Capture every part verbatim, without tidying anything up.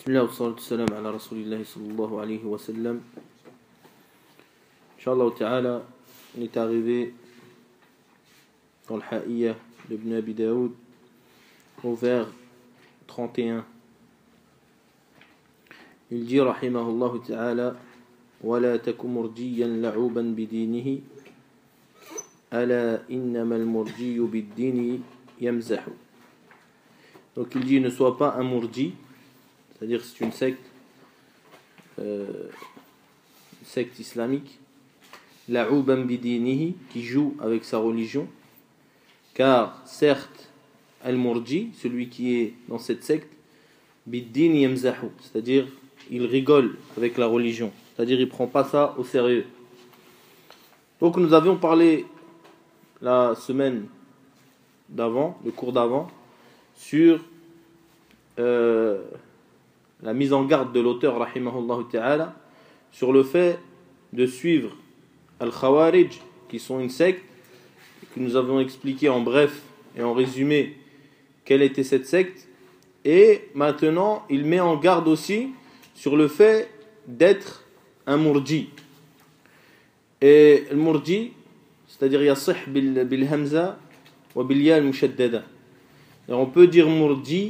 Bismillah wa salatu salam ala rasulillahi sallallahu alayhi wa sallam. Inch'Allah ta'ala, on est arrivé dans le Ha'iyya d'Ibn Abi Daoud au vers trente et un. Il dit rahimahullah ta'ala وَلَا تَكُ مُرْجِيًّا لَعُوبًا بِدِينِهِ أَلَا إِنَّمَا الْمُرْجِيُّ بِالدِّينِ يَمْزَحُ. Donc il dit ne sois pas un mourji, c'est-à-dire c'est une secte, euh, une secte islamique, la'uban bidinihi, qui joue avec sa religion, car certes al-murji, celui qui est dans cette secte, biddin yamzahu, c'est-à-dire il rigole avec la religion, c'est-à-dire il prend pas ça au sérieux. Donc nous avions parlé la semaine d'avant, le cours d'avant, sur euh, la mise en garde de l'auteur rahimahullah ta'ala sur le fait de suivre al-Khawarij, qui sont une secte, que nous avons expliqué en bref et en résumé quelle était cette secte, et maintenant il met en garde aussi sur le fait d'être un murji. Et le murji, c'est-à-dire yasih bil, bil hamza wa bil ya al-mushaddada. Et on peut dire murji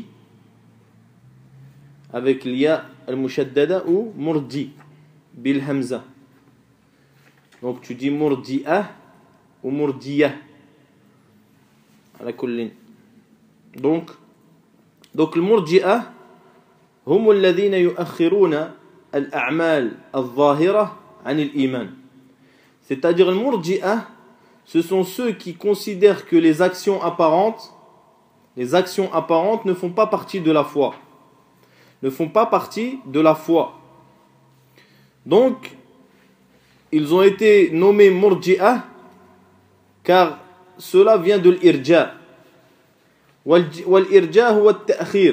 avec l'ya al-mushaddada ou murji bil hamza. Donc tu dis murji'ah ou murjiyah ala kullin. Donc donc le murji'ah هم الذين يؤخرون الأعمال الظاهرة عن الإيمان. C'est-à-dire le murji'ah, ce sont ceux qui considèrent que les actions apparentes les actions apparentes ne font pas partie de la foi. Ne font pas partie de la foi. Donc, ils ont été nommés murji'ah car cela vient de l'irja. Wal-irja huwa at-ta'khir.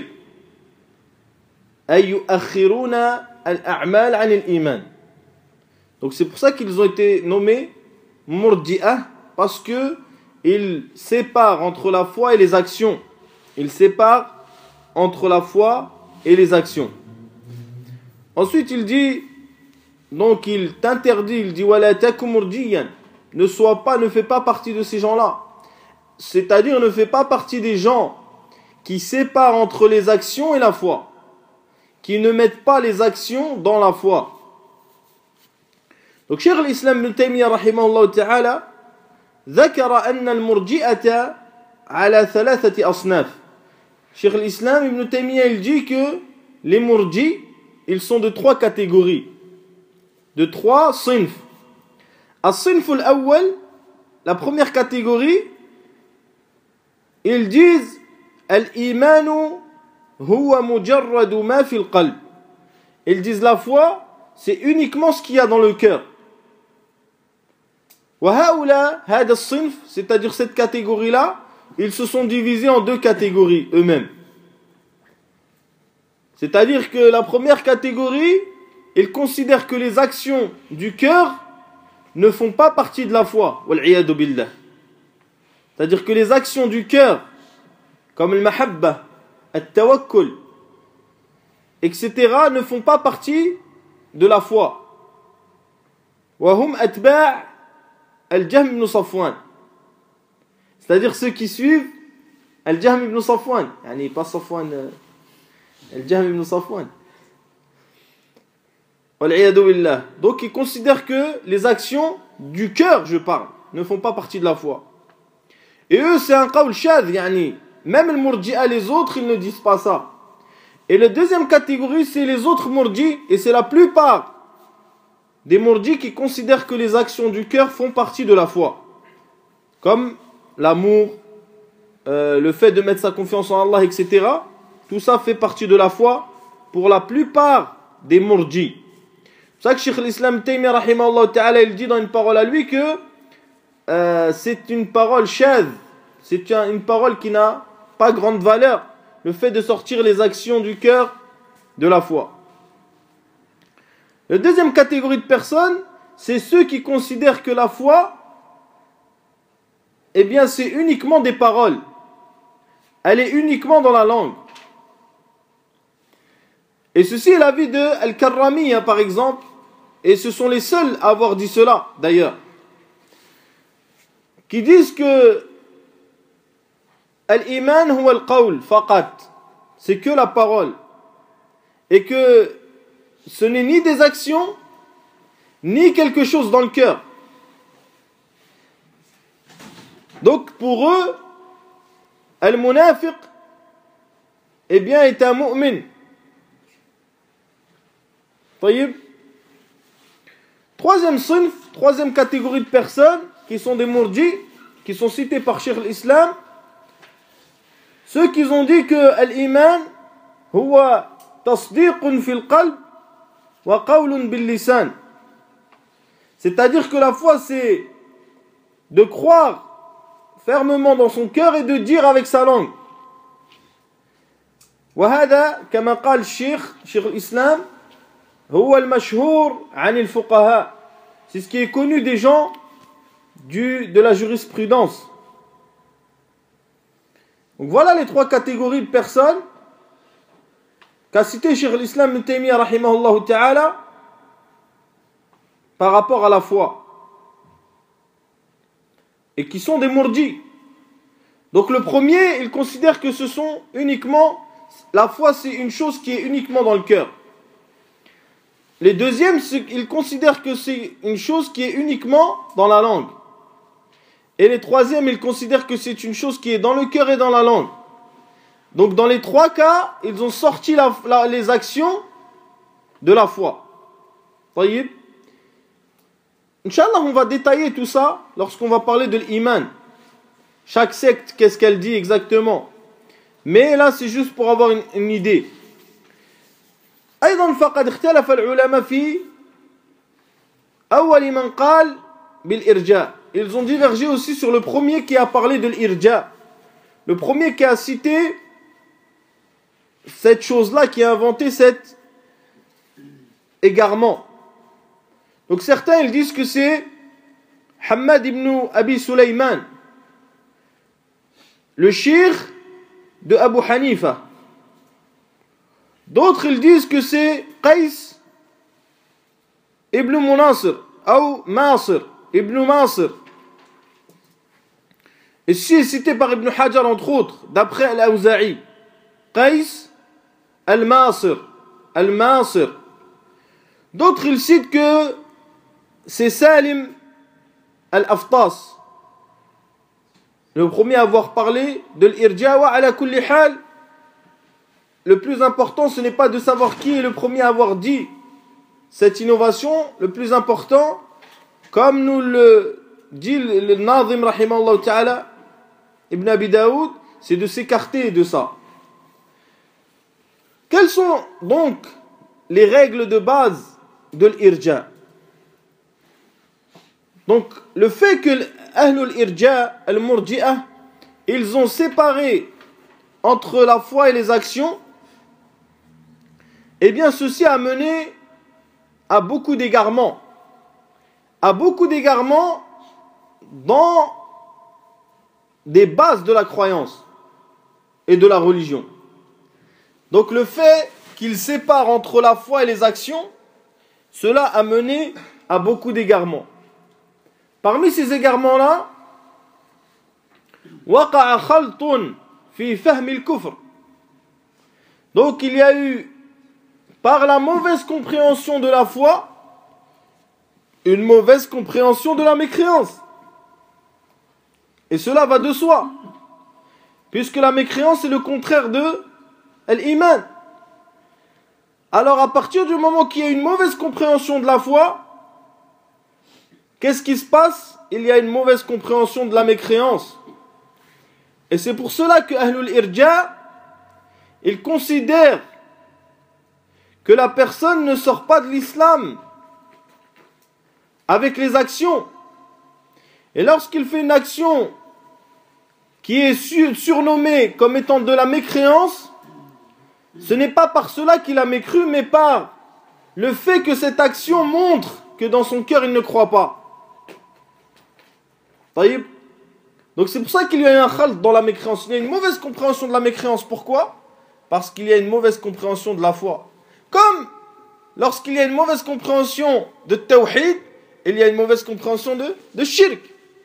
Ay yu'akhiruna al-a'mal 'an al-iman. Donc c'est pour ça qu'ils ont été nommés murji'ah, parce que ils séparent entre la foi et les actions. Il sépare entre la foi et les actions. Ensuite, il dit, donc il t'interdit, il dit wala taku murjiyan, ne sois pas, ne fais pas partie de ces gens-là. C'est-à-dire, ne fais pas partie des gens qui séparent entre les actions et la foi, qui ne mettent pas les actions dans la foi. Donc, Cheikh l'Islam Ibn Taymiyyah rahimahullah ta'ala ذكر أن المرجئة على ثلاثة أصناف. Cheikh l'Islam Ibn Taymiyyah il dit que les murji, ils sont de trois catégories, de trois sinf. As-sinf al-awwal, la première catégorie, ils disent al-imanu huwa mujarradu ma fi al-qalb. Ils disent la foi, c'est uniquement ce qu'il y a dans le cœur. C'est-à-dire cette catégorie-là, ils se sont divisés en deux catégories eux-mêmes. C'est-à-dire que la première catégorie, ils considèrent que les actions du cœur ne font pas partie de la foi. C'est-à-dire que les actions du cœur, comme le mahabba, le tawakkul, et cetera, ne font pas partie de la foi. وهم أتباع Al-Jahm ibn Safwan. C'est-à-dire ceux qui suivent Al-Jahm ibn Safwan. Yani pas Safwan, euh, Al-Jahm ibn Safwan. Wal-'iyadu billah. Donc ils considèrent que les actions du cœur, je parle, ne font pas partie de la foi. Et eux, c'est un qawl shadh, yani. Même le murji'a, les autres, ils ne disent pas ça. Et la deuxième catégorie, c'est les autres murji, et c'est la plupart des murji qui considèrent que les actions du cœur font partie de la foi, comme l'amour, euh, le fait de mettre sa confiance en Allah, et cetera. Tout ça fait partie de la foi pour la plupart des murji. C'est ça que Cheikh l'Islam Taymiyyah rahimahullah ta'ala, il dit dans une parole à lui que euh, c'est une parole shadh, c'est une parole qui n'a pas grande valeur, le fait de sortir les actions du cœur de la foi. La deuxième catégorie de personnes, c'est ceux qui considèrent que la foi, eh bien, c'est uniquement des paroles. Elle est uniquement dans la langue. Et ceci est l'avis de Al-Karrami, hein, par exemple, et ce sont les seuls à avoir dit cela, d'ailleurs, qui disent que Al-Iman huwa al-qawl faqat, c'est que la parole, et que ce n'est ni des actions, ni quelque chose dans le cœur. Donc pour eux, Al-Munafiq, eh bien, est un mu'min. Taïb. Troisième sunf, troisième catégorie de personnes qui sont des murji, qui sont cités par Cheikh l'Islam, ceux qui ont dit que al-iman huwa tasdiqun fil qalb wa qawlun bil lisan. C'est-à-dire que la foi, c'est de croire fermement dans son cœur et de dire avec sa langue. وهذا كما قال الشيخ شيخ الإسلام هو المشهور عن الفقهاء. C'est ce qui est connu des gens du, de la jurisprudence. Donc voilà les trois catégories de personnes qu'a cité Cheikh l'Islam Ibn Taymiyyah rahimahullah ta'ala par rapport à la foi. Et qui sont des murji. Donc le premier, il considère que ce sont uniquement, la foi c'est une chose qui est uniquement dans le cœur. Les deuxièmes, ils considèrent que c'est une chose qui est uniquement dans la langue. Et les troisièmes, ils considèrent que c'est une chose qui est dans le cœur et dans la langue. Donc dans les trois cas, ils ont sorti la, la, les actions de la foi. Taïb. Inch'Allah, on va détailler tout ça lorsqu'on va parler de l'iman. Chaque secte, qu'est-ce qu'elle dit exactement. Mais là, c'est juste pour avoir une, une idée. أيضا فقد اختلف العلماء في أول من قال بالإرجاء. Ils ont divergé aussi sur le premier qui a parlé de l'irja. Le premier qui a cité cette chose-là, qui a inventé cet égarement. Donc certains ils disent que c'est Hamad ibn Abi Sulayman, le shir de Abu Hanifa. D'autres ils disent que c'est Qais ibn Munasir ou Masir ibn Masir. Et ceci est cité par Ibn Hajar entre autres, d'après Al-Awza'i. Qais al-Masir, al-Masir. D'autres ils citent que c'est Salim al-Aftas, le premier à avoir parlé de l'irja. Wa ala kulli hal, le plus important ce n'est pas de savoir qui est le premier à avoir dit cette innovation. Le plus important, comme nous le dit le, le Nazim rahimahullah ta'ala Ibn Abi Daoud, c'est de s'écarter de ça. Quelles sont donc les règles de base de l'irja? Donc le fait que Ahlul Irja, Al-Murji'ah, ils ont séparé entre la foi et les actions, eh bien ceci a mené à beaucoup d'égarements. À beaucoup d'égarements dans des bases de la croyance et de la religion. Donc le fait qu'ils séparent entre la foi et les actions, cela a mené à beaucoup d'égarements. Parmi ces égarements-là, وقع خلط في فهم الكفر. Donc il y a eu, par la mauvaise compréhension de la foi, une mauvaise compréhension de la mécréance. Et cela va de soi, puisque la mécréance est le contraire de l'iman. Alors à partir du moment qu'il y a une mauvaise compréhension de la foi, qu'est-ce qui se passe? Il y a une mauvaise compréhension de la mécréance. Et c'est pour cela que Ahlul Irja, ils considèrent que la personne ne sort pas de l'islam avec les actions. Et lorsqu'il fait une action qui est surnommée comme étant de la mécréance, ce n'est pas par cela qu'il a mécru, mais par le fait que cette action montre que dans son cœur il ne croit pas. Taïb. Donc c'est pour ça qu'il y a un khalt dans la mécréance. Il y a une mauvaise compréhension de la mécréance. Pourquoi? Parce qu'il y a une mauvaise compréhension de la foi. lorsqu'il y a une mauvaise compréhension de tawhid, il y a une mauvaise compréhension de, de shirk.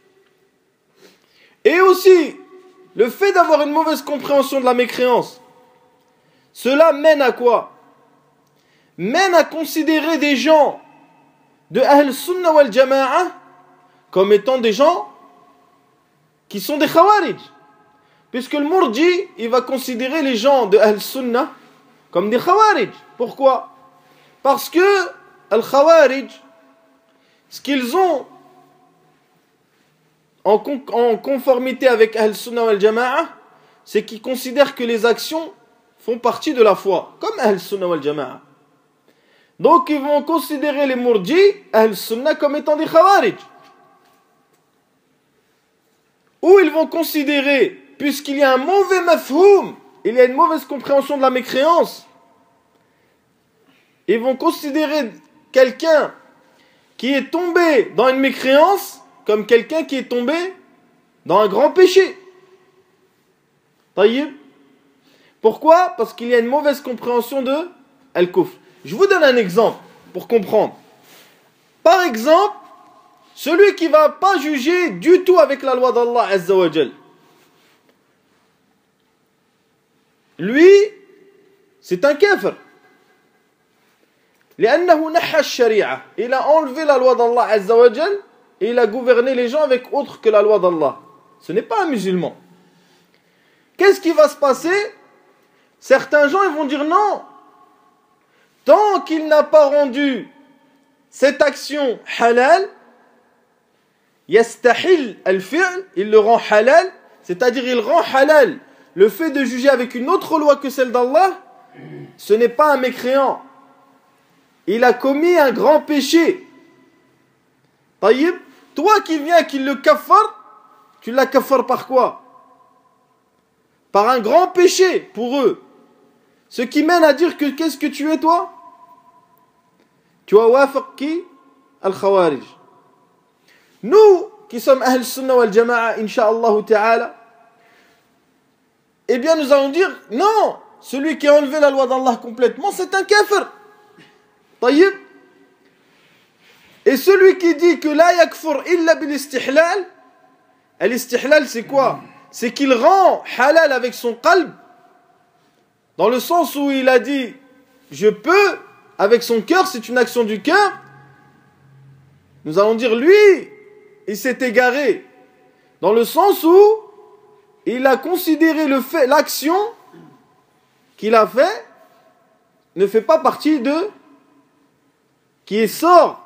Et aussi, le fait d'avoir une mauvaise compréhension de la mécréance, cela mène à quoi? Mène à considérer des gens de Ahl Sunnah wal Jama'a comme étant des gens qui sont des Khawarij. Puisque le Murji, il va considérer les gens de Ahl Sunnah comme des Khawarij. Pourquoi? Parce que Al Khawarij, ce qu'ils ont en, con en conformité avec Ahl Sunnah wal Jama'a, c'est qu'ils considèrent que les actions font partie de la foi, comme Ahl Sunnah wal Jama'a. Donc ils vont considérer les Murji, Ahl Sunnah, comme étant des Khawarij. Ou ils vont considérer, puisqu'il y a un mauvais mafhoum, il y a une mauvaise compréhension de la mécréance, ils vont considérer quelqu'un qui est tombé dans une mécréance comme quelqu'un qui est tombé dans un grand péché. Taïb. Pourquoi? Parce qu'il y a une mauvaise compréhension de al-kufr. Je vous donne un exemple pour comprendre. Par exemple, celui qui ne va pas juger du tout avec la loi d'Allah Azza wa Jal. Lui, c'est un kafir. Il a enlevé la loi d'Allah Azza wa Jal et il a gouverné les gens avec autre que la loi d'Allah. Ce n'est pas un musulman. Qu'est-ce qui va se passer? Certains gens ils vont dire non. Tant qu'il n'a pas rendu cette action halal, yastahil al-fi'l, il le rend halal, c'est-à-dire il rend halal le fait de juger avec une autre loi que celle d'Allah, ce n'est pas un mécréant. Il a commis un grand péché. Taïb, toi qui viens, qui le kafar, tu la kafar par quoi? Par un grand péché pour eux. Ce qui mène à dire que qu'est-ce que tu es toi? Tu as wafaq qui? Al-Khawarij. Nous, qui sommes Ahl Sunnah wal Jama'a, Inch'Allah Ta'ala, eh bien nous allons dire, non, celui qui a enlevé la loi d'Allah complètement, c'est un kafir. Taïb. Et celui qui dit que la yakfur illa bil istihlal, l'istihlal c'est quoi? C'est qu'il rend halal avec son qalb, dans le sens où il a dit, je peux, avec son cœur, c'est une action du cœur. Nous allons dire, lui, il s'est égaré, dans le sens où il a considéré le fait, l'action qu'il a fait, ne fait pas partie de, qui sort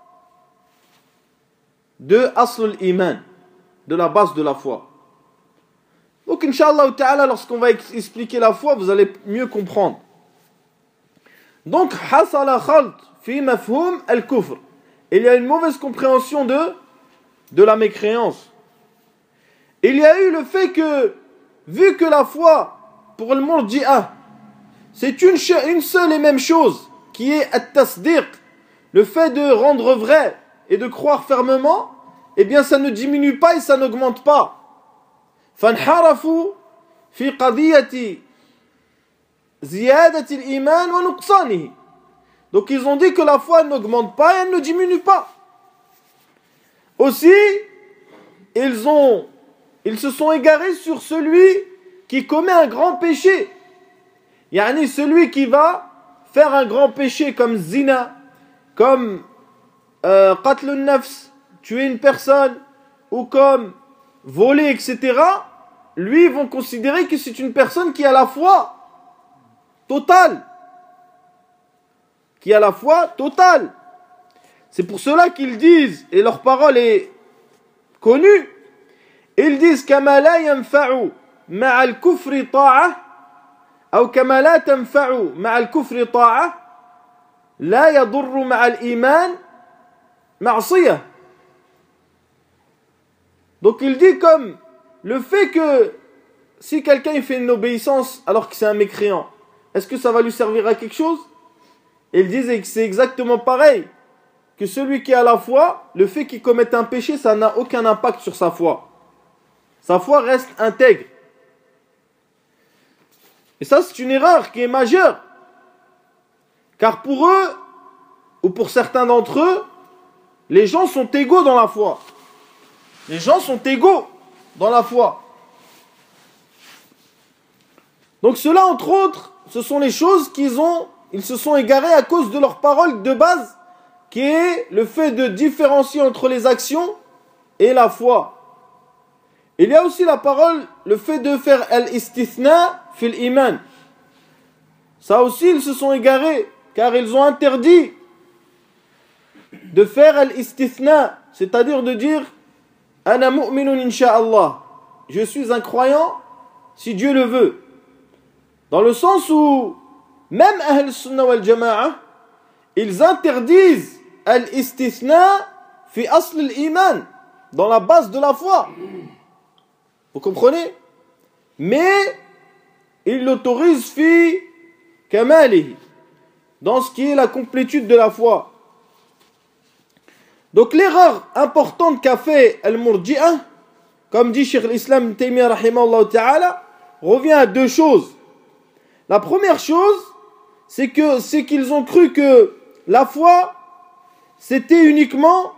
de Aslul Iman, de la base de la foi. Donc, Inch'Allah Ta'ala, lorsqu'on va expliquer la foi, vous allez mieux comprendre. Donc, hasala khalt fi mafhum al-kufr. Il y a une mauvaise compréhension de, de la mécréance. Il y a eu le fait que, vu que la foi, pour le murji'ah, c'est une, une seule et même chose, qui est at-tasdiq, le fait de rendre vrai et de croire fermement, eh bien ça ne diminue pas et ça n'augmente pas. فانحرفوا في قضية زيادة الإيمان ونقصانه. Donc ils ont dit que la foi n'augmente pas et elle ne diminue pas. Aussi, ils, ont, ils se sont égarés sur celui qui commet un grand péché. Yani celui qui va faire un grand péché comme zina, comme euh, qatl al-nafs, tuer une personne, ou comme voler, et cetera, lui, ils vont considérer que c'est une personne qui a la foi totale. Qui a la foi totale. C'est pour cela qu'ils disent, et leur parole est connue, ils disent كما لا ينفع مع الكفر طاعة أو كما لا تنفع مع الكفر طاعة لا يضر مع الإيمان معصية. Donc il dit comme le fait que si quelqu'un il fait une obéissance alors que c'est un mécréant, est-ce que ça va lui servir à quelque chose? Et ils disent que c'est exactement pareil, que celui qui a la foi, le fait qu'il commette un péché, ça n'a aucun impact sur sa foi. Sa foi reste intègre. Et ça c'est une erreur qui est majeure. Car pour eux, où pour certains d'entre eux, les gens sont égaux dans la foi. Les gens sont égaux dans la foi. Donc cela, entre autres, ce sont les choses qu'ils ont, ils se sont égarés à cause de leur parole de base, qui est le fait de différencier entre les actions et la foi. Il y a aussi la parole, le fait de faire al-istithna fil iman. Ça aussi, ils se sont égarés, car ils ont interdit de faire al-istithna, c'est-à-dire de dire ana mu'minun insha'Allah, je suis un croyant si Dieu le veut. Dans le sens où même Ahl Sunnah wal Jama'a, ils interdisent al-istithna fi asl al-iman, dans la base de la foi. Vous comprenez? Mais ils l'autorisent fi kamalihi, dans ce qui est la complétude de la foi. Donc l'erreur importante qu'a fait al-Murji'a, comme dit Cheikh l'Islam Ibn Taymiyyah rahimahullah ta'ala, revient à deux choses. La première chose, c'est que c'est qu'ils ont cru que la foi, c'était uniquement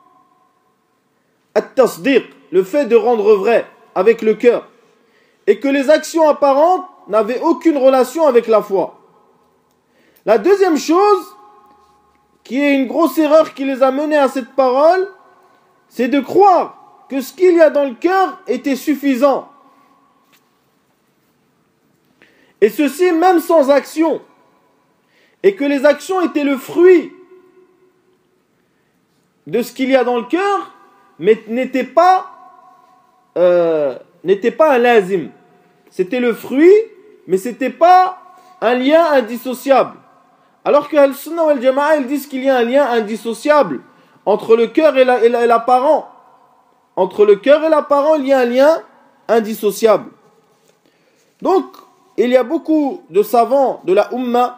at-tasdiq, le fait de rendre vrai avec le cœur, et que les actions apparentes n'avaient aucune relation avec la foi. La deuxième chose, qui est une grosse erreur qui les a menés à cette parole, c'est de croire que ce qu'il y a dans le cœur était suffisant. Et ceci même sans action. Et que les actions étaient le fruit de ce qu'il y a dans le cœur, mais n'étaient pas, euh, n'était pas un lazim. C'était le fruit, mais ce n'était pas un lien indissociable. Alors que Al-Sunnah wal Jama'a, ils disent qu'il y a un lien indissociable entre le cœur et, la, et, la, et l'apparent. Entre le cœur et l'apparent, il y a un lien indissociable. Donc, il y a beaucoup de savants de la Ummah,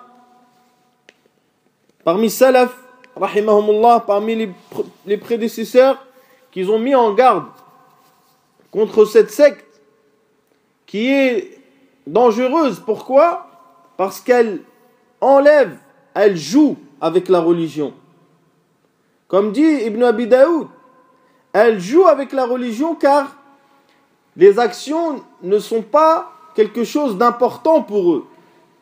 parmi Salaf, rahimahumullah, parmi les, les prédécesseurs, qui ont mis en garde contre cette secte qui est dangereuse. Pourquoi? Parce qu'elle enlève, elle joue avec la religion. Comme dit Ibn Abi Daoud, elle joue avec la religion car les actions ne sont pas quelque chose d'important pour eux.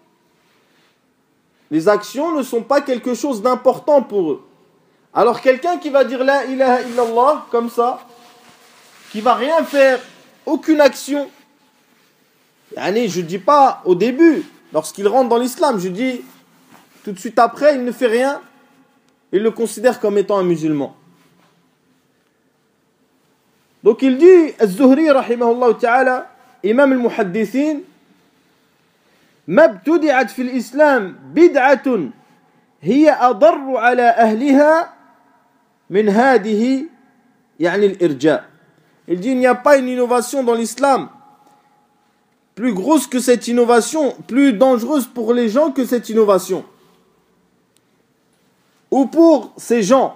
Les actions ne sont pas quelque chose d'important pour eux. Alors quelqu'un qui va dire la ilaha illallah comme ça, qui va rien faire, aucune action, yani, je ne dis pas au début, lorsqu'il rentre dans l'islam, je dis tout de suite après, il ne fait rien, il le considère comme étant un musulman. Donc il dit, Az-Zuhri rahimahullah ta'ala, imam al-muhaddithin, ما ابتدعت في الإسلام بدعة هي أضر على أهلها من هذه يعني الإرجاء. Il dit il n'y a pas une innovation dans l'islam plus grosse que cette innovation, plus dangereuse pour les gens que cette innovation. Ou pour ces gens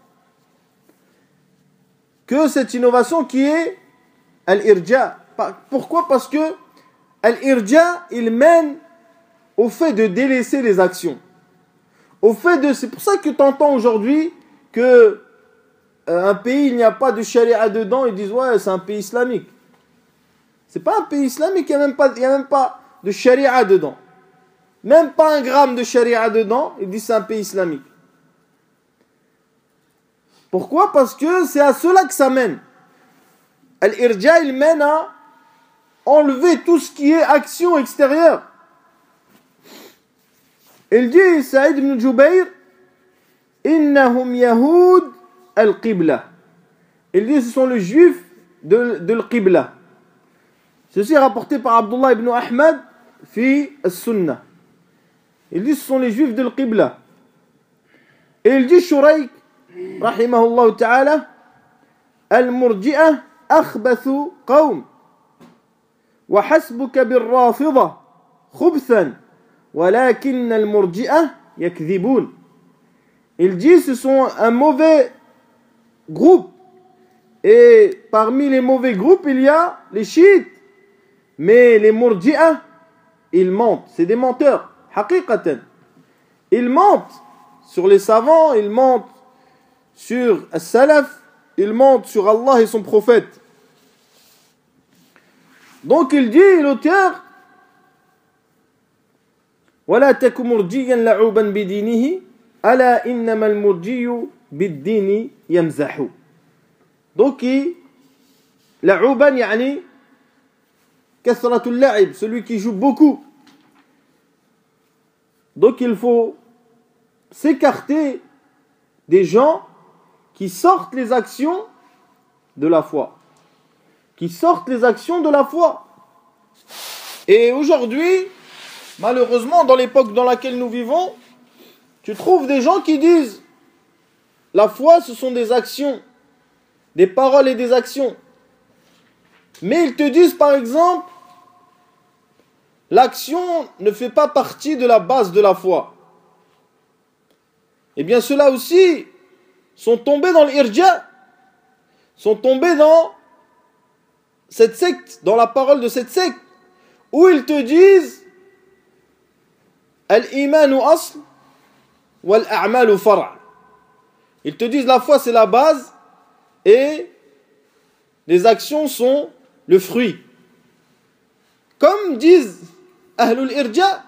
que cette innovation qui est al-irja. Pourquoi? Parce que al-irja, il mène au fait de délaisser les actions. Au fait de, c'est pour ça que tu entends aujourd'hui que euh, un pays, il n'y a pas de charia dedans, ils disent ouais, c'est un pays islamique. C'est pas un pays islamique, il n'y a même pas, il y a même pas de charia dedans. Même pas un gramme de charia dedans, ils disent c'est un pays islamique. Pourquoi? Parce que c'est à cela que ça mène. Al-irja, il mène à enlever tout ce qui est action extérieure. Il dit, Saïd ibn Jubayr, Innahum Yahoud al-Qibla. Il dit, ce sont les juifs de, de l'Qibla. Ceci est rapporté par Abdullah ibn Ahmad fi as-Sunnah. Il dit, ce sont les juifs de l'Qibla. Et il dit, Shurayk, rahimahullah ta'ala, al-Murji'ah akhbathu qawm. وحسبك بالرافضة خبثا ولكن المرجئة يكذبون. Il dit ce sont un mauvais groupe et parmi les mauvais groupes il y a les chiites, mais les murji'ah ils mentent, c'est des menteurs haqiqatan, ils mentent sur les savants, il mente sur as-salaf, il mente sur Allah et son prophète. Donc il dit, l'auteur, وَلَا تَكُ مُرْجِيًّا لَعُوبًا بِدِينِهِ أَلَا إِنَّمَا الْمُرْجِيُّ بِالدِّينِ يَمْزَحُ. Donc, لَعُوبًا يعني كثرة اللعب, celui qui joue beaucoup. Donc il faut s'écarter des gens qui sortent les actions de la foi. Qui sortent les actions de la foi. Et aujourd'hui, malheureusement, dans l'époque dans laquelle nous vivons, tu trouves des gens qui disent la foi, ce sont des actions, des paroles et des actions. Mais ils te disent par exemple, l'action ne fait pas partie de la base de la foi. Eh bien, ceux-là aussi sont tombés dans l'irja, sont tombés dans cette secte, dans la parole de cette secte, où ils te disent al-imanu asl wal-a'malu far'. Ils te disent la foi c'est la base et les actions sont le fruit. Comme disent Ahlul Irja.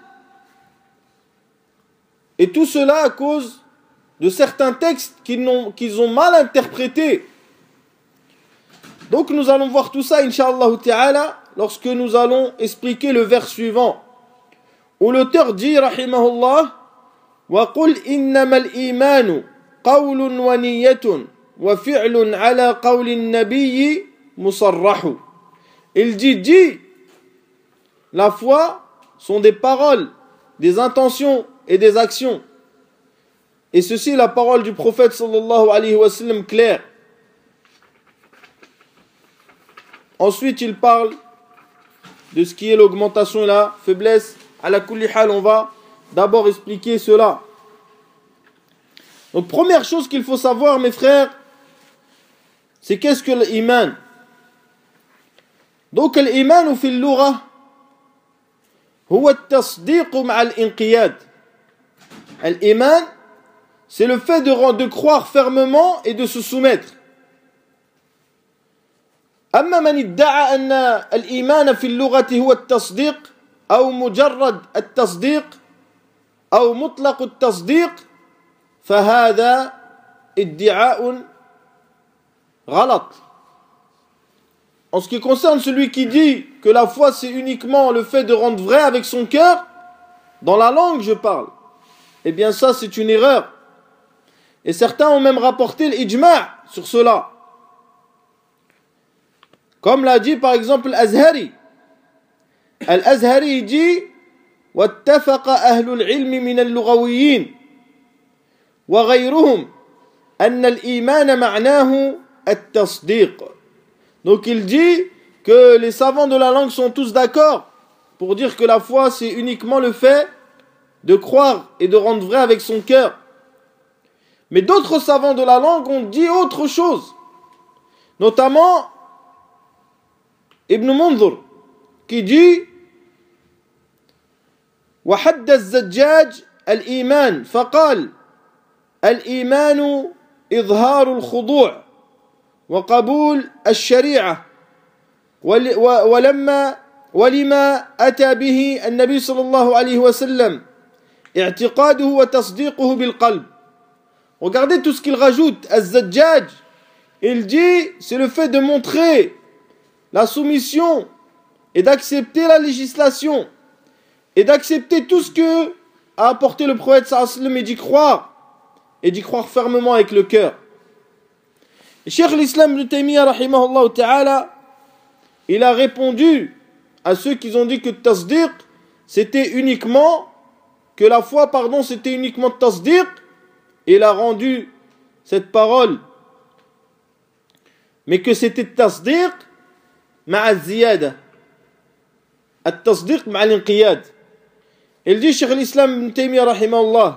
Et tout cela à cause de certains textes qu'ils ont, qu'ils ont mal interprétés. Donc nous allons voir tout ça, Inch'Allah Ta'ala, lorsque nous allons expliquer le vers suivant, où l'auteur dit, rahimahullah, وَقُلْ إِنَّمَا الْإِيمَانُ قَوْلٌ وَنِيَّةٌ وَفِعْلٌ عَلَى قَوْلِ النَّبِيِّ مُصَرَّحُ. Il dit, dit, la foi sont des paroles, des intentions et des actions. Et ceci est la parole du prophète sallallahu alayhi wa sallam claire. Ensuite, il parle de ce qui est l'augmentation et la faiblesse. À la kulli hal, on va d'abord expliquer cela. Donc, première chose qu'il faut savoir, mes frères, c'est qu'est-ce que l'iman. Donc, l'iman fi al-lugha هو التصديق مع الانقياد. L'iman, c'est le fait de, de croire fermement et de se soumettre. أما من ادعى أن الإيمان في اللغة هو التصديق أو مجرد التصديق أو مطلق التصديق فهذا ادعاء غلط. En ce qui concerne celui qui dit que la foi c'est uniquement le fait de rendre vrai avec son cœur, dans la langue je parle, eh bien ça c'est une erreur. Et certains ont même rapporté l'ijma' sur cela. Comme l'a dit par exemple l'Azhari. Al-Azhari dit واتفق أهل العلم من اللغويين وغيرهم أن الإيمان معناه التصديق. Donc il dit que les savants de la langue sont tous d'accord pour dire que la foi c'est uniquement le fait de croire et de rendre vrai avec son cœur. Mais d'autres savants de la langue ont dit autre chose. Notamment Ibn Munzur qui dit وحد الزجاج الإيمان فقال الإيمان إظهار الخضوع وقبول الشريعة ولما ولما أتى به النبي صلى الله عليه وسلم اعتقاده وتصديقه بالقلب. Regardez tout ce qu'il rajoute. Az-Zajjaj, il dit c'est le fait de montrer la soumission et d'accepter la législation et d'accepter tout ce que a apporté le prophète sallallahu alayhi wa sallam et d'y croire et d'y croire fermement avec le cœur. Et Cheikh l'Islam Ibn Taymiyyah rahimahullah ta'ala, il a répondu à ceux qui ont dit que tasdiq c'était uniquement que la foi pardon c'était uniquement tasdiq, et il a rendu cette parole mais que c'était tasdiq ma'a ziyada, at-tasdiq ma'a l'inqiyad. Il dit Cheikh l'Islam Ibn Taymiyyah rahimahullah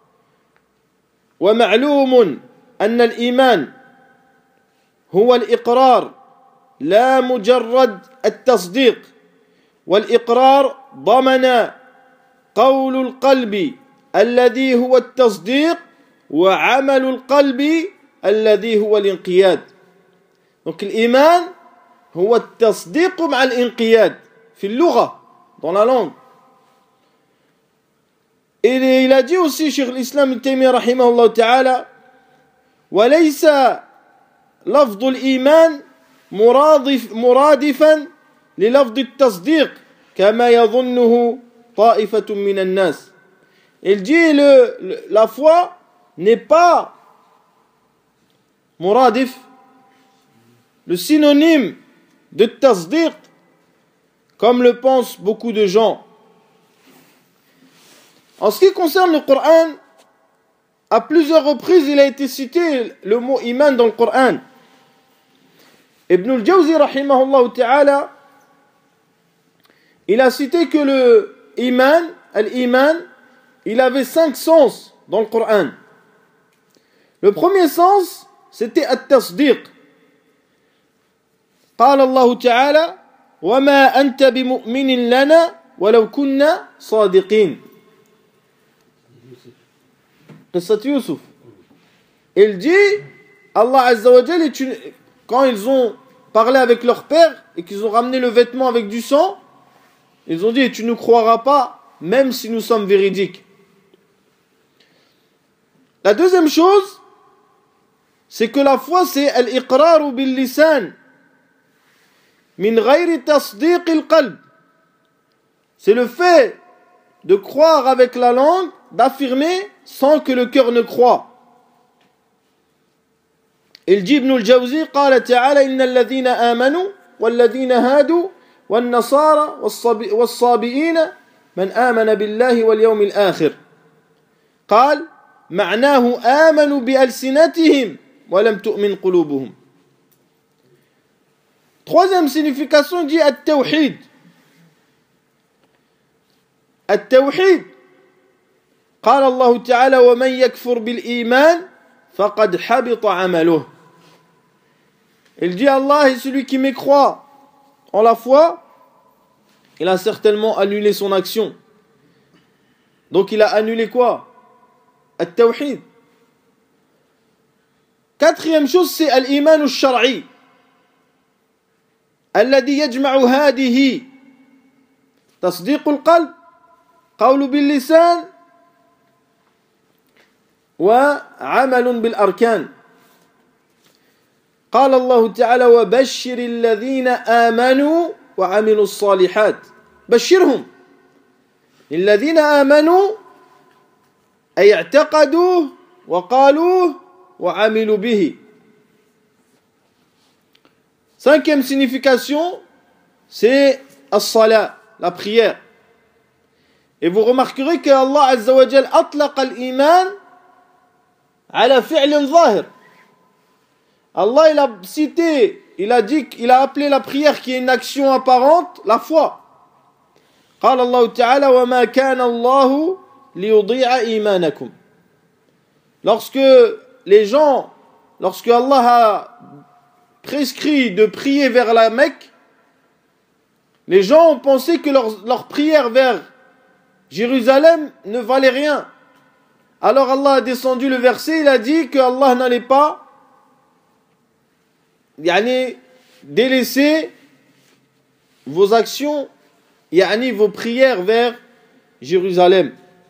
wa ma'loum anna al-iman هو الإقرار لا مجرد التصديق والإقرار ضمن قول القلب الذي هو التصديق وعمل القلب الذي هو الانقياد. Donc l'iman هو التصديق مع الانقياد في اللغة, dans la langue. Et il a dit aussi, Cheikh l'Islam Ibn Taymiyyah rahimahullah ta'ala, وليس لفظ الإيمان مرادف مرادفا للفظ التصديق كما يظنه طائفة من الناس. Il dit le, le, la foi n'est pas muradif, le synonyme de tasdiq, comme le pensent beaucoup de gens. En ce qui concerne le Coran, à plusieurs reprises il a été cité le mot iman dans le Coran. Ibn al-Jawzi rahimahullah ta'ala, il a cité que le iman, al-iman, il avait cinq sens dans le Coran. Le premier sens, c'était at-tasdiq. قال الله تعالى وما أنت بمؤمن لنا ولو كنا صادقين. قصة يوسف. Il dit, Allah Azza wa Jal, quand ils ont parlé avec leur père et qu'ils ont ramené le vêtement avec du sang, ils ont dit, tu ne croiras pas même si nous sommes véridiques. La deuxième chose, c'est que la foi, c'est al-iqraru bil-lisan min ghayri tasdiq al-qalb. C'est le fait de croire avec la langue, d'affirmer sans que le cœur ne croie. Il dit Ibn al-Jawzi, قال تعالى إن الذين آمنوا والذين هادوا والنصارى والصابئين من آمن بالله واليوم الآخر. قال معناه آمنوا بألسنتهم ولم تؤمن قلوبهم. Troisième signification dit at-tawhid. At-tawhid. قال الله تعالى ومن يكفر بالإيمان فقد حبط عمله. Il dit Allah est celui qui mécroit en la foi, il a certainement annulé son action. Donc il a annulé quoi? At-tawhid. Quatrième chose, c'est al-iman al-shar'i. الذي يجمع هذه تصديق القلب قول باللسان وعمل بالأركان. قال الله تعالى وبشر الذين آمنوا وعملوا الصالحات. بشرهم الذين آمنوا أي اعتقدوا وقالوا وعملوا به. Cinquième signification, c'est as-salat, la prière. Et vous remarquerez que Allah Azza wa Jal atlaqa al-iman ala fi'lin zahir. Allah il a cité, il a dit, il a appelé la prière qui est une action apparente, la foi. قال الله تعالى وما كان الله ليضيع إيمانكم. Lorsque les gens, lorsque Allah a prescrit de prier vers la Mecque, les gens ont pensé que leur, leur prière vers Jérusalem ne valait rien. Alors Allah a descendu le verset, il a dit que Allah n'allait pas yani, délaisser vos actions, yani, vos prières vers Jérusalem.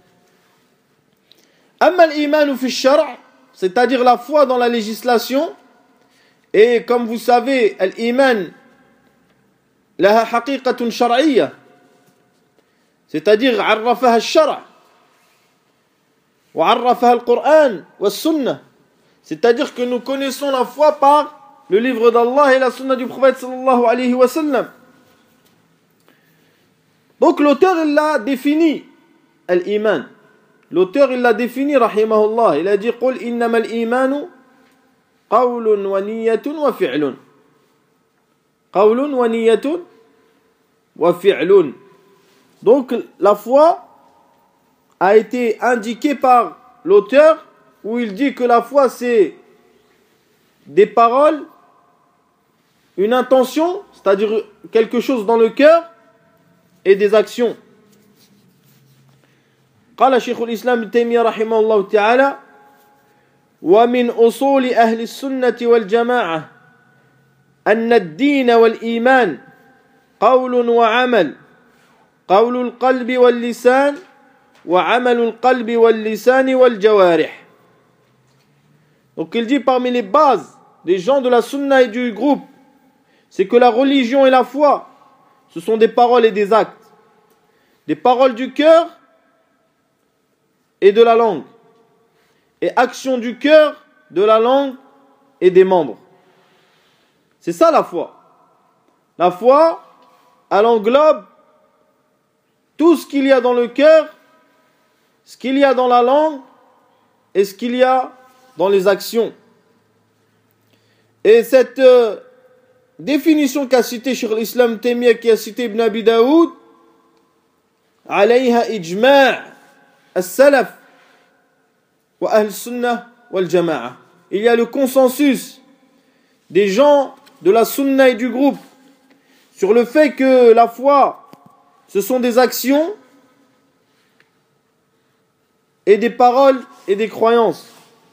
Amma al-iman fi ash-shar', c'est-à-dire la foi dans la législation. Et comme vous savez, l'iman laha haqiqatun shar'iyya, c'est-à-dire arrafaha al-shar' wa arrafaha al-Qur'an wa sunnah, c'est-à-dire que nous connaissons la foi par le livre d'Allah et la sunna du prophète sallallahu alayhi wa sallam. Donc l'auteur il l'a défini, l'iman. L'auteur il l'a défini rahimahullah, il a dit qul innama al-imanu قول ونية وفعل. قول ونية وفعل. Donc la foi a été indiquée par l'auteur où il dit que la foi c'est des paroles, une intention, c'est-à-dire quelque chose dans le cœur et des actions. قال شيخ الإسلام ابن تيمية رحمه الله تعالى ومن أصول أهل السنة والجماعة أن الدين والإيمان قول وعمل قول القلب واللسان وعمل القلب واللسان والجوارح. Donc il dit parmi les bases des gens de la sunna et du groupe, c'est que la religion et la foi, ce sont des paroles et des actes. Des paroles du cœur et de la langue. Et action du cœur, de la langue et des membres. C'est ça la foi. La foi, elle englobe tout ce qu'il y a dans le cœur, ce qu'il y a dans la langue et ce qu'il y a dans les actions. Et cette euh, définition qu'a cité Cheikh l'Islam Taymiyya, qui a cité Ibn Abi Daoud, alayha ijma' as-salaf wa ahl sunnah wal jama'a. Il y a le consensus des gens de la sunna et du groupe sur le fait que la foi, ce sont des actions et des paroles et des croyances.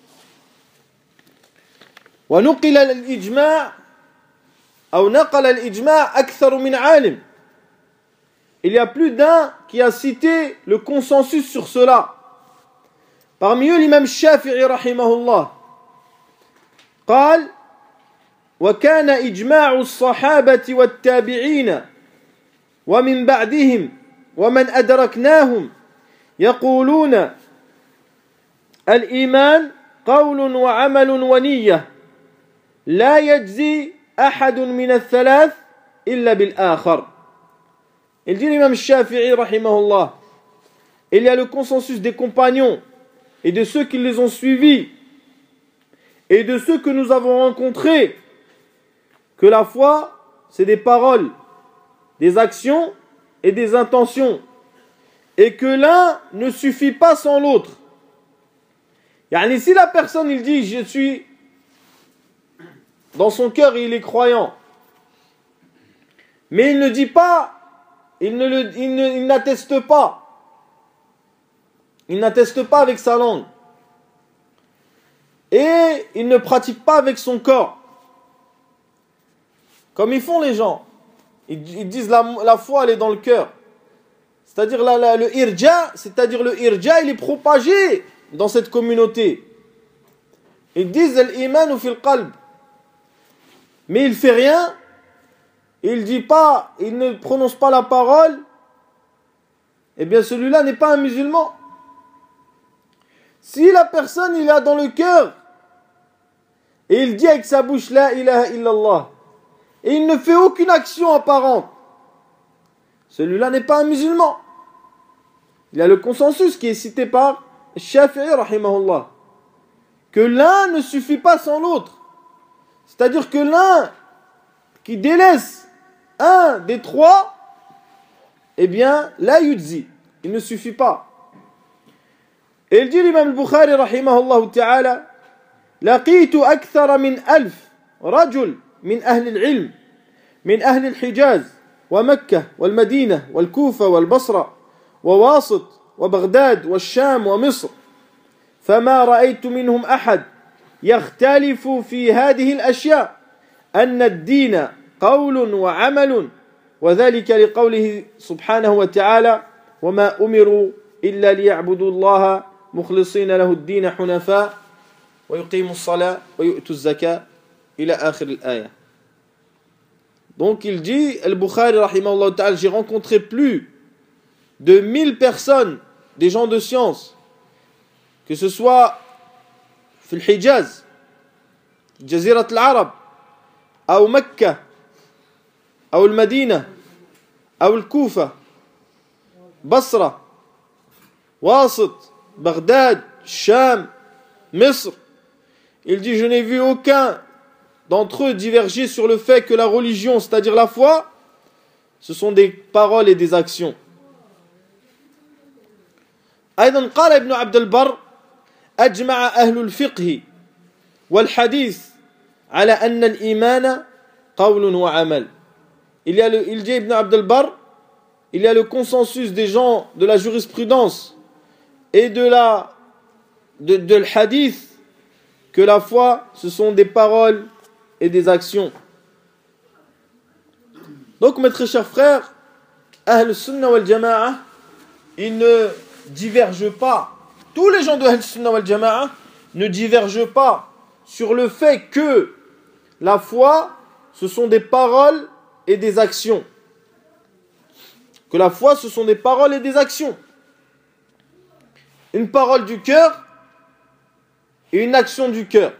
ونقل الإجماع أو نقل الإجماع أكثر من عالم. Il y a plus d'un qui a cité le consensus sur cela. Parmi eux, l'imam Shafi'i rahimahullah قال وكان إجماع الصحابة والتابعين ومن بعدهم ومن أدركناهم يقولون الإيمان قول وعمل ونية لا يجزي أحد من الثلاث إلا بالآخر. Il dit l'imam Shafi'i rahimahullah, il y a le consensus des compagnons et de ceux qui les ont suivis et de ceux que nous avons rencontrés que la foi, c'est des paroles, des actions et des intentions, et que l'un ne suffit pas sans l'autre. Yani, si la personne il dit je suis dans son cœur il est croyant, mais il ne dit pas, il ne le, il ne, il n'atteste pas, il n'atteste pas avec sa langue, et il ne pratique pas avec son corps, comme ils font les gens. Ils, ils disent la, la foi elle est dans le cœur, c'est-à-dire la, la, le irja, c'est-à-dire le irja il est propagé dans cette communauté. Ils disent al-iman fil qalb, mais il fait rien, il dit pas, il ne prononce pas la parole, eh bien celui-là n'est pas un musulman. Si la personne il a dans le cœur et il dit avec sa bouche la ilaha illallah et il ne fait aucune action apparente, celui-là n'est pas un musulman. Il y a le consensus qui est cité par Shafi'i rahimahullah, que l'un ne suffit pas sans l'autre. C'est-à-dire que l'un qui délaisse un des trois, eh bien, la yudzi, il ne suffit pas. Et il dit l'imam al-Bukhari rahimahullah ta'ala, لقيت أكثر من ألف رجل من أهل العلم من أهل الحجاز ومكة والمدينة والكوفة والبصرة وواسط وبغداد والشام ومصر فما رأيت منهم أحد يختلف في هذه الأشياء أن الدين قول وعمل وذلك لقوله سبحانه وتعالى وما أمروا إلا ليعبدوا الله مخلصين له الدين حنفاء ويقيموا الصلاة ويؤتوا الزكاة إلى آخر الآية. Donc il dit, Al-Bukhari rahimahullah ta'ala, j'ai rencontré plus de mille personnes, des gens de science, que ce soit في الحجاز جزيرة العرب أو مكة أو المدينة أو الكوفة بصرة واسط بغداد الشام مصر. Il dit je n'ai vu aucun d'entre eux diverger sur le fait que la religion, c'est-à-dire la foi, ce sont des paroles et des actions. أيضا قال ابن عبد البر أجمع أهل الفقه والحديث على أن الإيمان قول وعمل. Il y a le, il dit Ibn Abd al-Barr, il y a le consensus des gens de la jurisprudence et de la de, de le hadith que la foi, ce sont des paroles et des actions. Donc, mes très chers frères, Ahl Sunnah wal Jama'a, ils ne divergent pas. Tous les gens de Ahl Sunnah wal Jama'a ne divergent pas sur le fait que la foi, ce sont des paroles et des actions. Que la foi, ce sont des paroles et des actions. Une parole du cœur et une action du cœur.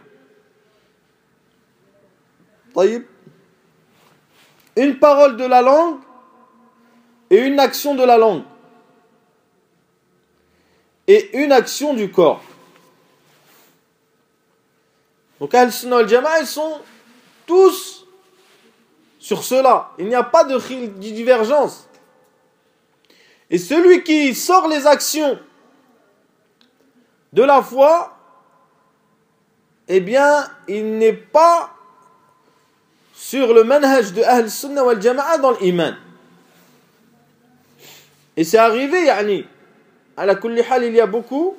Une parole de la langue et une action de la langue. Et une action du corps. Donc Ahl-Sunnah wal-Jama'a, ils sont tous sur cela. Il n'y a pas de divergence. Et celui qui sort les actions de la foi, eh bien, il n'est pas sur le manhaj de Ahl-Sunnah wal-Jama'a dans l'iman. Et c'est arrivé, yani, à la kulli hal, il y a beaucoup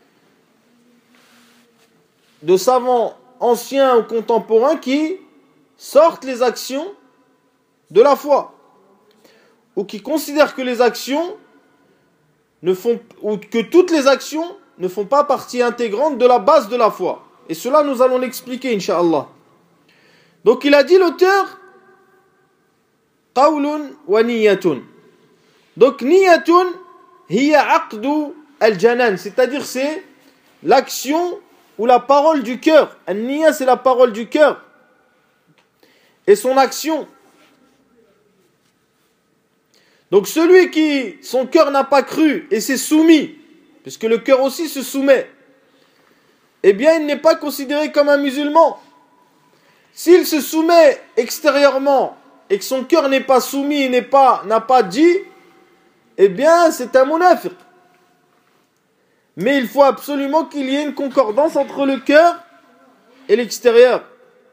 de savants anciens ou contemporains qui sortent les actions de la foi, ou qui considèrent que les actions ne font, ou que toutes les actions ne font pas partie intégrante de la base de la foi. Et cela, nous allons l'expliquer, incha'Allah. Donc, il a dit l'auteur, qawlun wa niyatun. Donc, niyatun, hiya aqdu al-janan, c'est-à-dire c'est l'action ou la parole du cœur. An-niyya, c'est la parole du cœur et son action. Donc celui qui, son cœur n'a pas cru et s'est soumis, puisque le cœur aussi se soumet, eh bien il n'est pas considéré comme un musulman. S'il se soumet extérieurement et que son cœur n'est pas soumis, n'est pas, n'a pas dit, eh bien c'est un munafiq. Mais il faut absolument qu'il y ait une concordance entre le cœur et l'extérieur.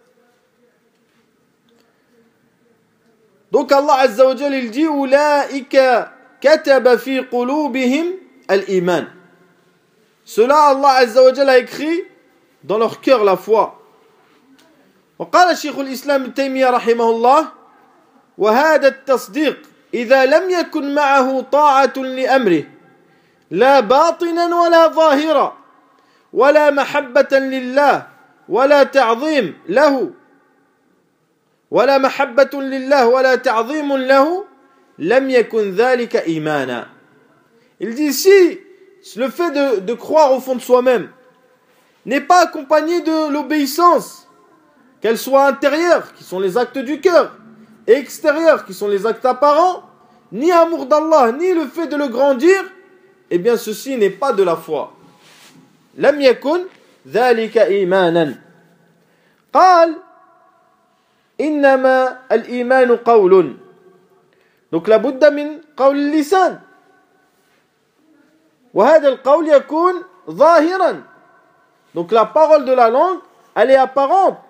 Donc Allah Azza wa Jalla il dit Ulaika kataba fi qulubihim al-iman. Cela Allah Azza wa Jalla a écrit dans leur cœur la foi. وقال شيخ الإسلام ابن تيمية رحمه الله وهذا التصديق إذا لم يكن معه طاعة لأمره لا باطنا ولا ظاهرا ولا محبة لله ولا تعظيم له ولا محبة لله ولا تعظيم له لم يكن ذلك إيمانا. Il dit si le fait de, de croire au fond de soi-même n'est pas accompagné de l'obéissance, qu'elle soit intérieure, qui sont les actes du cœur, et extérieure, qui sont les actes apparents, ni amour d'Allah, ni le fait de le grandir, eh bien ceci n'est pas de la foi. لم يكن ذلك إيمانا. قال إنما الإيمان قول. Donc la budda min قول اللسان. وهذا القول يكون ظاهرا. Donc la parole de la langue, elle est apparente.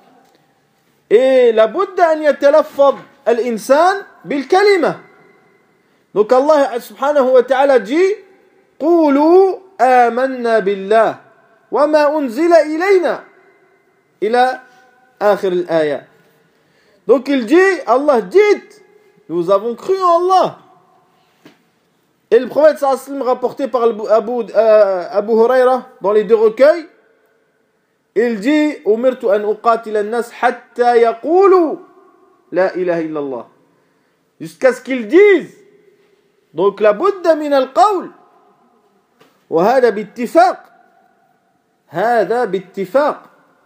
Et la budda an yatalaffaz al-insan bil kalima. Donc Allah subhanahu wa ta'ala dit قولوا آمنا بالله وما أنزل إلينا إلى آخر الآية. Donc il dit, Allah dit, nous avons cru en Allah. Et le prophète sallallahu alayhi wa sallam rapporté par Abu, euh, Abu Huraira dans les deux recueils, il dit umirtu an uqatila an-nas hatta yaqulu la ilaha illallah, jusqu'à ce qu'ils disent. Donc la budda min al-qawl. وهذا باتفاق هذا باتفاق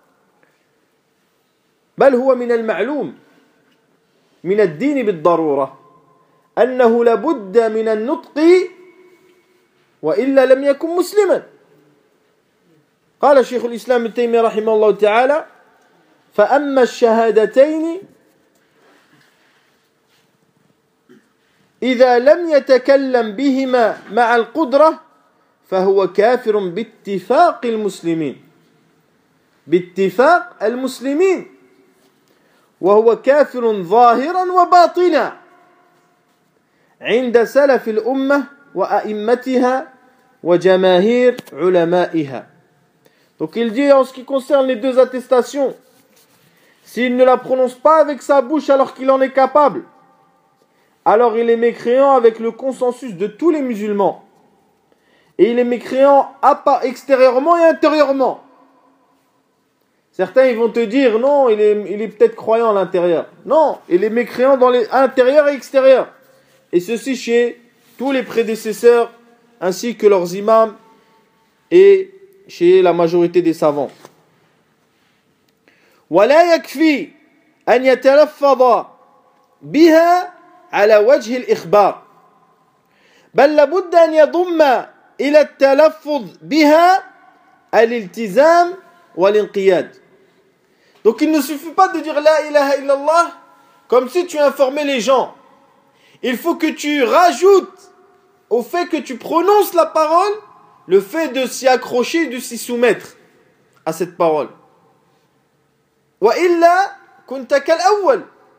بل هو من المعلوم من الدين بالضرورة أنه لابد من النطق وإلا لم يكن مسلما. قال شيخ الإسلام ابن تيمية رحمه الله تعالى فأما الشهادتين إذا لم يتكلم بهما مع القدرة فهو كافر باتفاق المسلمين باتفاق المسلمين وهو كافر ظاهرا وباطنا عند سلف الأمة وأئمتها وجماهير علمائها. Donc il dit en ce qui concerne les deux attestations, s'il ne la prononce pas avec sa bouche alors qu'il en est capable, alors il est mécréant avec le consensus de tous les musulmans. Et il est mécréant à part extérieurement et intérieurement. Certains ils vont te dire non, il est, il est peut-être croyant à l'intérieur. Non, il est mécréant dans les intérieurs et extérieurs. Et ceci chez tous les prédécesseurs ainsi que leurs imams et chez la majorité des savants. ولا يكفي أن يتلفظ بها على وجه الإخبار بل لابد أن يضم إلى التلفظ بها الالتزام والانقياد. Donc il ne suffit pas de dire la ilaha illallah comme si tu informais les gens. Il faut que tu rajoutes au fait que tu prononces la parole le fait de s'y accrocher, de s'y soumettre à cette parole. وإلا كنت كالأول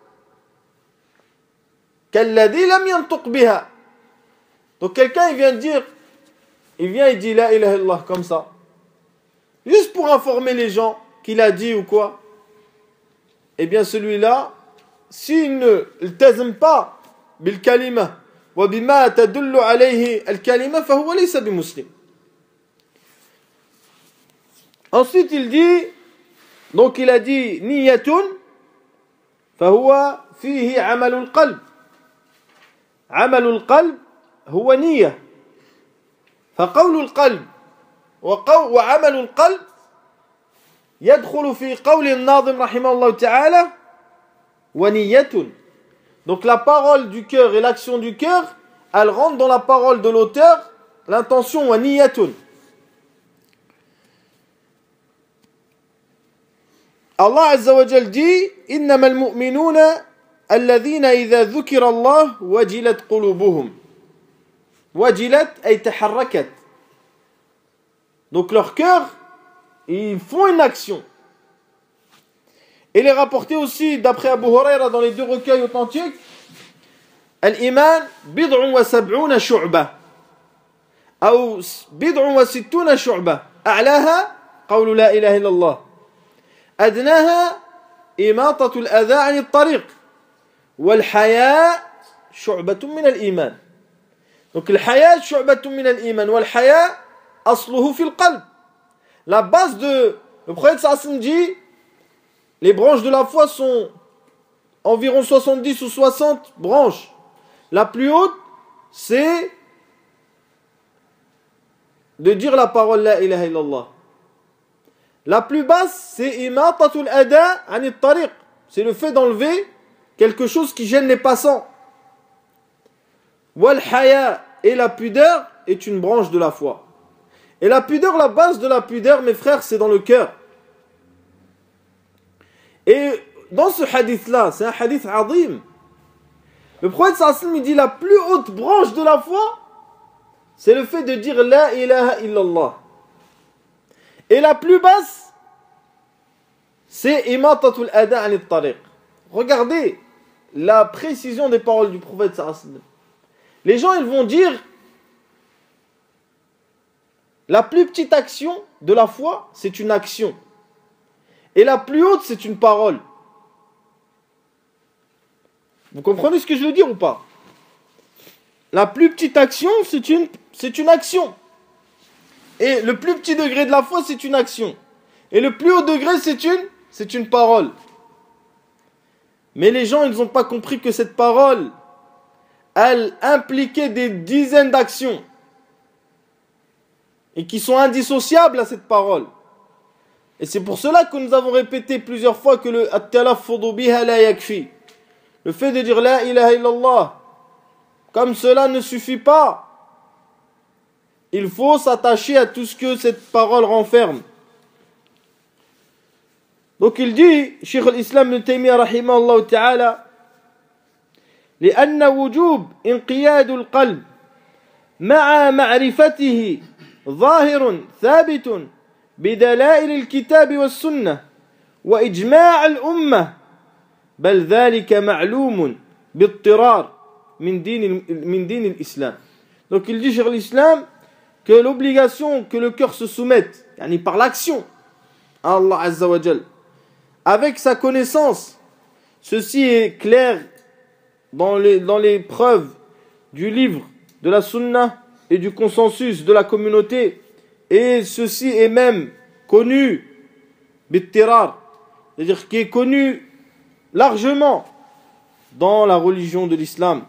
كالذي لم ينطق بها. Donc quelqu'un il vient dire, il vient et dit la ilaha illallah comme ça, juste pour informer les gens qu'il a dit ou quoi. Eh bien celui-là, s'il ne التزم pas بالكلمة وبما تدل عليه الكلمة فهو ليس بمسلم. Ensuite il dit, donc il a dit niyatun فهو فيه عمل القلب. عمل القلب هو نية. فقول القلب وعمل القلب يدخل في قول الناظم رحمه الله تعالى ونية. Donc la parole du cœur et l'action du cœur, elles rentrent dans la parole de l'auteur, l'intention wa niyatun. Allah Azza wa Jal dit إنما المؤمنون الذين إذا ذكر الله وجلت قلوبهم. وجلت أي تحركت. Donc leur cœur, ils font une action. Il est rapporté aussi d'après Abu Huraira dans les deux recueils authentiques, Al-Iman bid'un wa sab'una shu'ba ou bid'un wa sittuna shu'ba a'laha qawlu la ilaha illallah adnaha imatatu al-adha 'an at-tariq wal haya shu'batun min al-iman. Donc le haya shu'batun min al-iman wal haya asluhu fi al-qalb. La base de le prophète sallallahu alayhi wa sallam dit les branches de la foi sont environ soixante-dix ou soixante branches. La plus haute, c'est de dire la parole la ilaha illallah. La plus basse, c'est imatatul ada anit tariq. C'est le fait d'enlever quelque chose qui gêne les passants. Wal haya, et la pudeur est une branche de la foi. Et la pudeur, la base de la pudeur, mes frères, c'est dans le cœur. Et dans ce hadith-là, c'est un hadith azim. Le prophète sallallahu alayhi wa sallam dit la plus haute branche de la foi, c'est le fait de dire la ilaha illallah. Et la plus basse, c'est imatatul ada anit tariq. Regardez la précision des paroles du prophète sallallahu alayhi wa sallam. Les gens, ils vont dire la plus petite action de la foi, c'est une action. Et la plus haute, c'est une parole. Vous comprenez ce que je veux dire ou pas? La plus petite action, c'est une, c'est une action. Et le plus petit degré de la foi, c'est une action. Et le plus haut degré, c'est une, c'est une parole. Mais les gens, ils n'ont pas compris que cette parole, elle impliquait des dizaines d'actions. Et qui sont indissociables à cette parole. Et c'est pour cela que nous avons répété plusieurs fois que le at-talaffudu biha la yakfi. Le fait de dire la ilaha illallah, comme cela ne suffit pas. Il faut s'attacher à tout ce que cette parole renferme. Donc il dit, Cheikh al-Islam ibn Taymiyyah rahimahullah ta'ala, لأن وجوب انقياد القلب مع معرفته ظاهر ثابت بدلائل الكتاب والسنة وإجماع الأمة بل ذلك معلوم باضطرار من دين من دين الإسلام. Donc il dit sur l'islam que l'obligation que le cœur se soumette, yani par l'action, à Allah Azza wa Jal avec sa connaissance. Ceci est clair dans les, dans les preuves du livre, de la sunna et du consensus de la communauté. Et ceci est même connu, bittirar, c'est-à-dire qui est connu largement dans la religion de l'islam.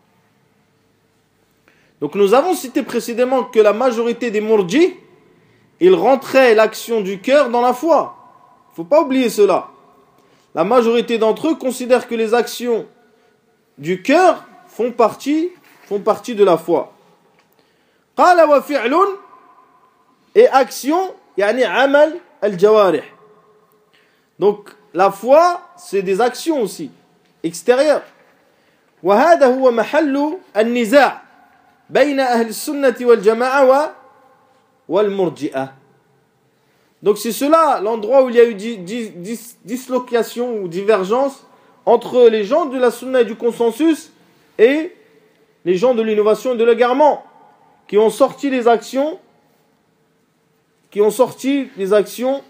Donc nous avons cité précédemment que la majorité des murji, ils rentraient l'action du cœur dans la foi. Il ne faut pas oublier cela. La majorité d'entre eux considèrent que les actions du cœur font partie, font partie de la foi. Qala wa fi'lun, et action, yani amal al-jawarih. Donc la foi, c'est des actions aussi, extérieures. Wa hada huwa mahallu an-niza' bayna ahli as-sunnati wal jama'a wal murji'ah. Donc c'est cela l'endroit où il y a eu dis, dis, dis, dislocation ou divergence entre les gens de la sunna et du consensus et les gens de l'innovation et de l'égarement, qui ont sorti les actions qui ont sorti les actions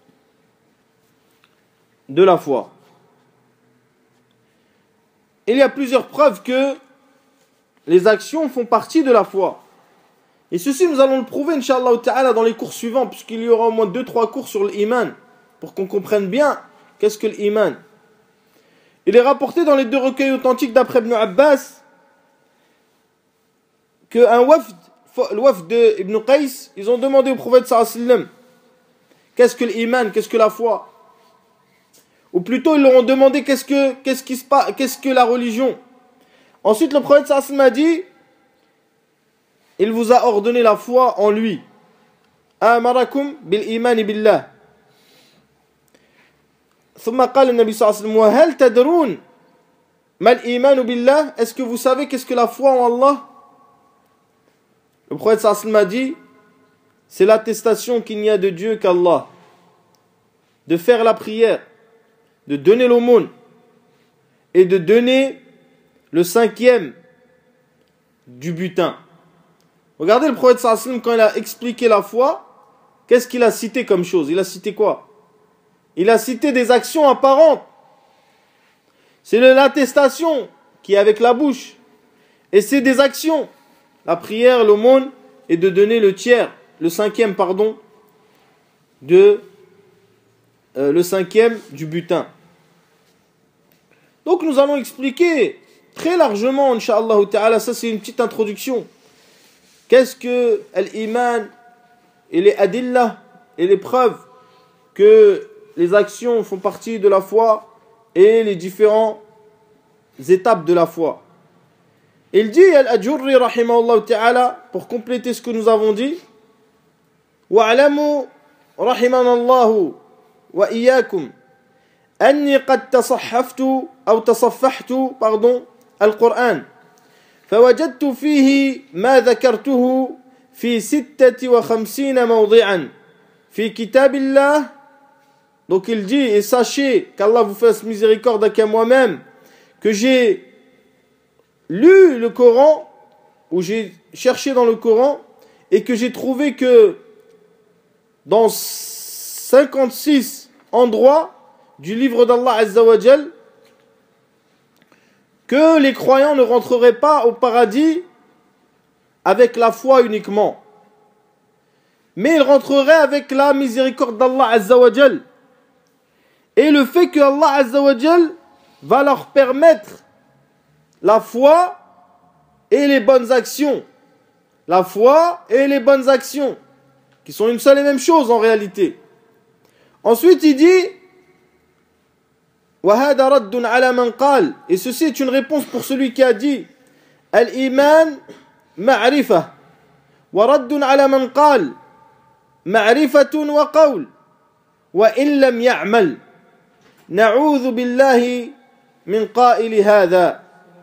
de la foi. Il y a plusieurs preuves que les actions font partie de la foi. Et ceci, nous allons le prouver, Inch'Allah Ta'ala, dans les cours suivants, puisqu'il y aura au moins deux trois cours sur l'iman, pour qu'on comprenne bien qu'est-ce que l'iman. Il est rapporté dans les deux recueils authentiques d'après Ibn Abbas qu'un wafd, le wafd d'Ibn Qais, ils ont demandé au prophète sallallahu alayhi wa sallam, qu'est-ce que l'iman, qu'est-ce que la foi? Ou plutôt, ils leur ont demandé qu'est-ce que, qu'est-ce qui se passe, qu'est-ce que la religion? Ensuite, le prophète sallallahu alayhi wa sallam a dit, il vous a ordonné la foi en lui. Amarakum bil iman billah. ثم قال النبي صلى الله عليه وسلم وهل تدرون ما الإيمان بالله? Est-ce que vous savez qu'est-ce que la foi en Allah? Le prophète sallallahu alayhi wa sallam a dit, c'est l'attestation qu'il n'y a de Dieu qu'Allah, de faire la prière, de donner l'aumône et de donner le cinquième du butin. Regardez le prophète sallallahu alayhi wa sallam, quand il a expliqué la foi, qu'est-ce qu'il a cité comme chose? Il a cité quoi? Il a cité des actions apparentes. C'est l'attestation qui est avec la bouche. Et c'est des actions. La prière, l'aumône, et de donner le tiers, le cinquième, pardon, de, euh, le cinquième du butin. Donc nous allons expliquer très largement, Inch'Allah Ta'ala, ça c'est une petite introduction. Qu'est-ce que l'iman et les adillah et les preuves que les actions font partie de la foi et les différentes étapes de la foi. Il dit, Al-Ajurri rahimahullah ta'ala, pour compléter ce que nous avons dit, وَعْلَمُوا رَحِمَنَ اللَّهُ وَإِيَّاكُمْ أَنِّي قَدْ تَصَحَّفْتُ أو تصفحت pardon القرآن فوجدت فيه ما ذكرته في ستة وخمسين موضعا في كتاب الله. Donc il dit, et sachez qu'Allah vous fasse miséricorde qu'à moi-même, que j'ai lu le Coran, ou j'ai cherché dans le Coran, et que j'ai trouvé que dans cinquante-six endroits du livre d'Allah Azza wa Jal, que les croyants ne rentreraient pas au paradis avec la foi uniquement, mais ils rentreraient avec la miséricorde d'Allah Azza wa Jal. Et le fait que Allah Azza wa Jal va leur permettre la foi et les bonnes actions. La foi et les bonnes actions, qui sont une seule et même chose en réalité. Ensuite il dit, وَهَذَا رَدٌّ عَلَى مَنْ قَالَ, et ceci est une réponse pour celui qui a dit, الْإِيمَانِ مَعْرِفَةٌ, وَرَدٌّ عَلى مَنْ قَالَ مَعْرِفَةٌ وَقَوْلٌ وَإِنْ لَمْ يَعْمَلْ نعوذ بالله من قائل هذا.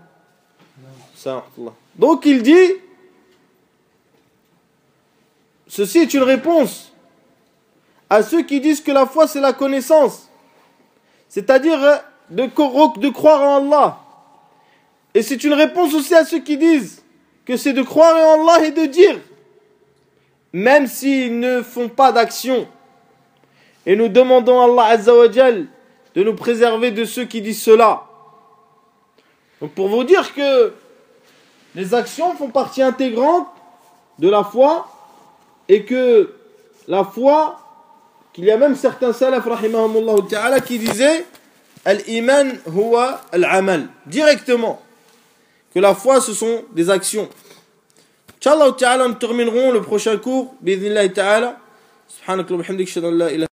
Donc il dit, ceci est une réponse à ceux qui disent que la foi c'est la connaissance, c'est-à-dire de, de croire en Allah. Et c'est une réponse aussi à ceux qui disent que c'est de croire en Allah et de dire, même s'ils ne font pas d'action. Et nous demandons à Allah Azza wa Jal de nous préserver de ceux qui disent cela. Donc pour vous dire que les actions font partie intégrante de la foi et que la foi, qu'il y a même certains salaf rahimahumullah ta'ala qui disaient al-iman huwa al-amal, directement, que la foi ce sont des actions. Inch'Allah ta'ala, nous terminerons le prochain cours bi-idhnillahi ta'ala. Subhanakallah wa bihamdik, ashhadu an la ilaha